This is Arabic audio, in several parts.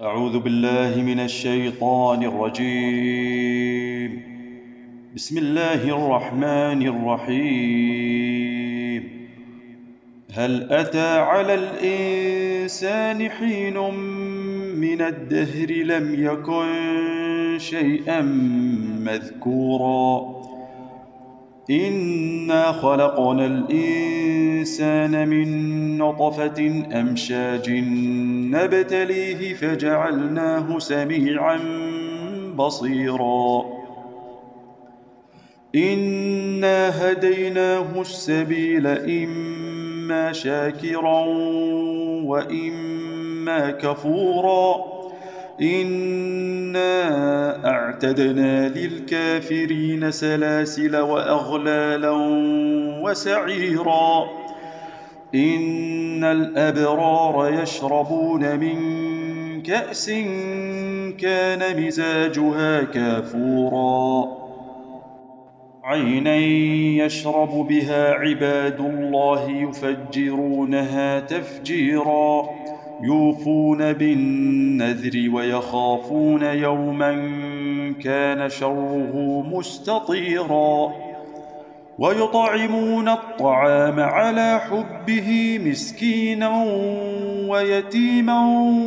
أعوذ بالله من الشيطان الرجيم. بسم الله الرحمن الرحيم. هل أتى على الإنسان حين من الدهر لم يكن شيئا مذكورا إنا خلقنا الإنسان من نطفة أمشاج نبتليه فجعلناه سميعا بصيرا إنا هديناه السبيل إما شاكرا وإما كفورا إنا أعتدنا للكافرين سلاسل وأغلالا وسعيرا إن الأبرار يشربون من كأس كان مزاجها كافورا عينا يشرب بها عباد الله يفجرونها تفجيرا يوفون بالنذر ويخافون يوما كان شره مستطيرا ويطعمون الطعام على حبه مسكينا ويتيما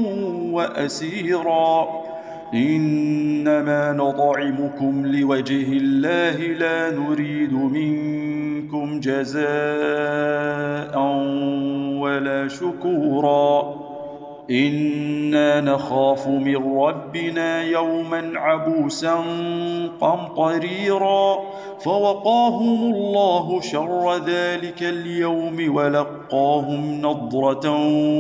وأسيرا إنما نطعمكم لوجه الله لا نريد منكم جزاء ولا شكورا إنا نخاف من ربنا يوما عبوسا قمطريرا فوقاهم الله شر ذلك اليوم ولقاهم نضرة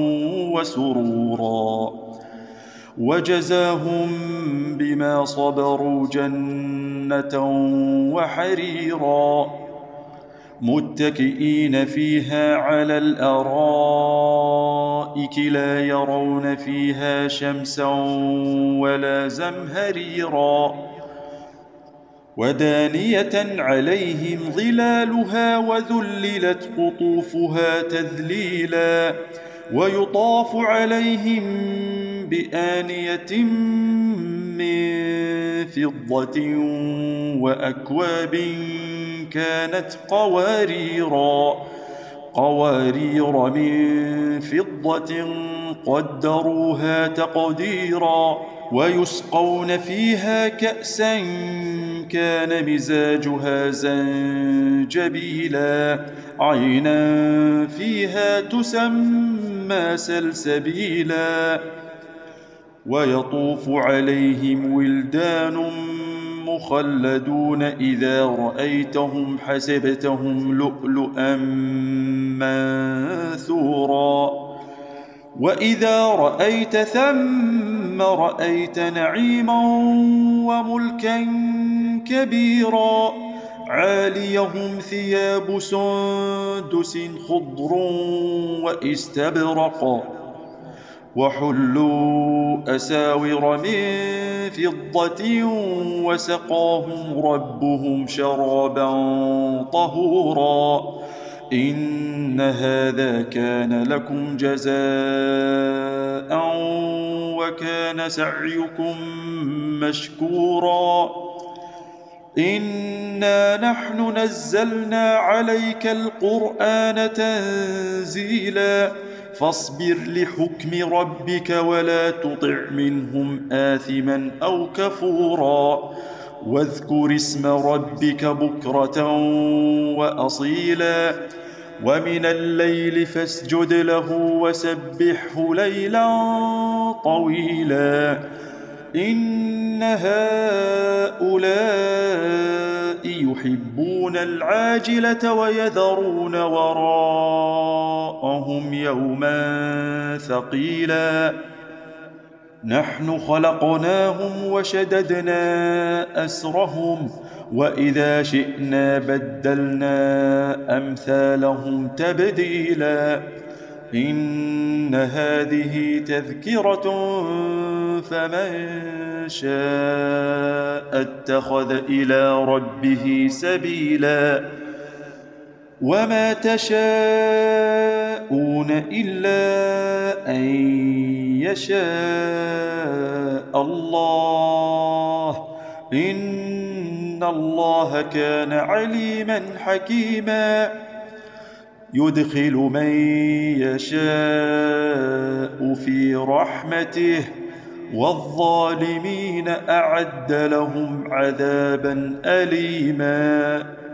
وسرورا وجزاهم بما صبروا جنة وحريرا متكئين فيها على الأرائك لا يرون فيها شمسا ولا زمهريرا ودانية عليهم ظلالها وذللت قطوفها تذليلا ويطاف عليهم بآنية من فضة وأكواب كانت قوارير من فضة قدروها تقديرا ويسقون فيها كأسا كان مزاجها زنجبيلا عينا فيها تسمى سلسبيلا ويطوف عليهم ولدان مخلدون إذا رأيتهم حسبتهم لؤلؤا منثورا وإذا رأيت ثم رأيت نعيما وملكا كبيرا عاليهم ثياب سندس خضر واستبرق وحلوا أساور من فضة وسقاهم ربهم شرابا طهورا إن هذا كان لكم جزاء وكان سعيكم مشكورا إنا نحن نزلنا عليك القرآن تنزيلا فاصبر لحكم ربك ولا تطع منهم آثما أو كفورا واذكر اسم ربك بكرة وأصيلا ومن الليل فاسجد له وسبحه ليلا طويلا إن هؤلاء يحبون العاجلة ويذرون وراءهم يوما ثقيلا نحن خلقناهم وشددنا أسرهم وإذا شئنا بدلنا أمثالهم تبديلا إن هذه تذكرة فمن شاء اتخذ إلى ربه سبيلا وما تشاءون إلا أن يشاء الله إن الله كان عليما حكيما يدخل من يشاء في رحمته والظالمين أعد لهم عذابا أليما